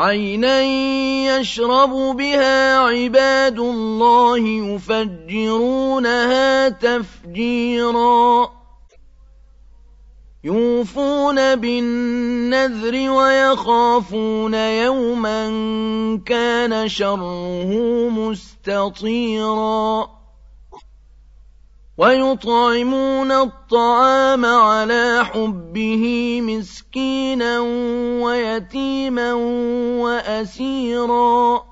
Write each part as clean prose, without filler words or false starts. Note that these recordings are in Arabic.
عينا يشرب بها عباد الله يفجرونها تفجيرا يوفون بالنذر ويخافون يوما كان شره مستطيرا ويطعمون الطعام على حبه مسكينا ويتيما وأسيرا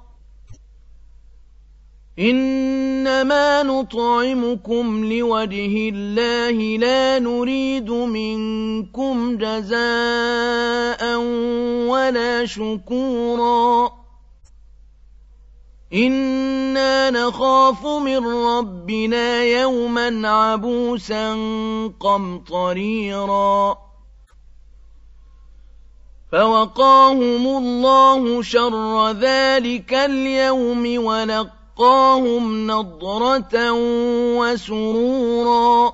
إنما نطعمكم لوجه الله لا نريد منكم جزاء ولا شكورا إنا نخاف من ربنا يوما عبوسا قمطريرا فوقاهم الله شر ذلك اليوم ولقاهم نضرة وسرورا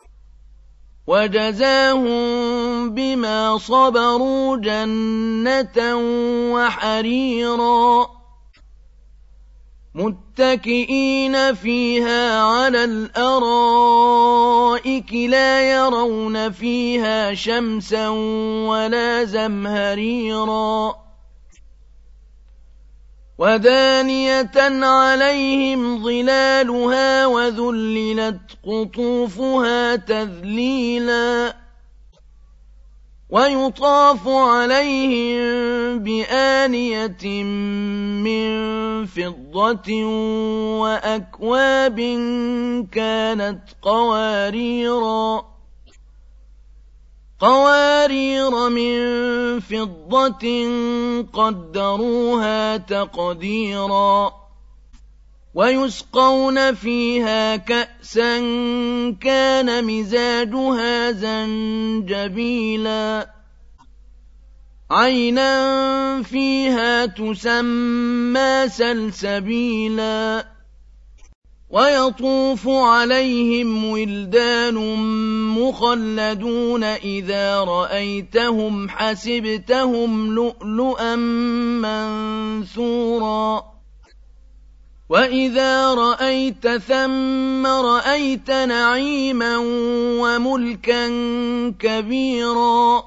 وجزاهم بما صبروا جنة وحريرا متكئين فيها على الأرائك لا يرون فيها شمسا ولا زمهريرا ودانية عليهم ظلالها وذللت قطوفها تذليلا ويطاف عليهم بآنية من فضة وأكواب كانت قوارير من فضة قدروها تقديرا ويسقون فيها كأسا كان مزاجها زنجبيلا عينا فيها تسمى سلسبيلا ويطوف عليهم ولدان مخلدون إذا رأيتهم حسبتهم لؤلؤا منثورا وإذا رأيت ثم رأيت نعيما وملكا كبيرا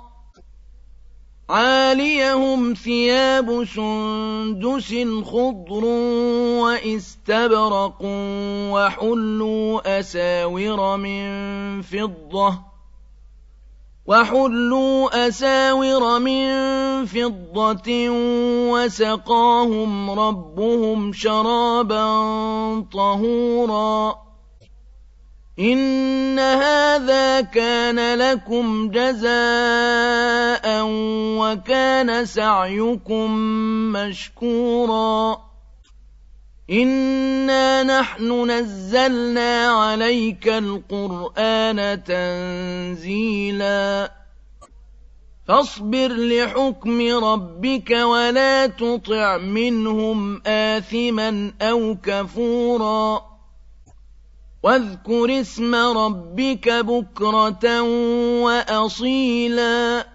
عاليهم ثياب سندس خضر واستبرق وحلوا أساور من فضة وسقاهم ربهم شرابا طهورا إن هذا كان لكم جزاء وكان سعيكم مشكورا إنا نحن نزلنا عليك القرآن تنزيلا فاصبر لحكم ربك ولا تطع منهم آثما أو كفورا واذكر اسم ربك بكرة وأصيلا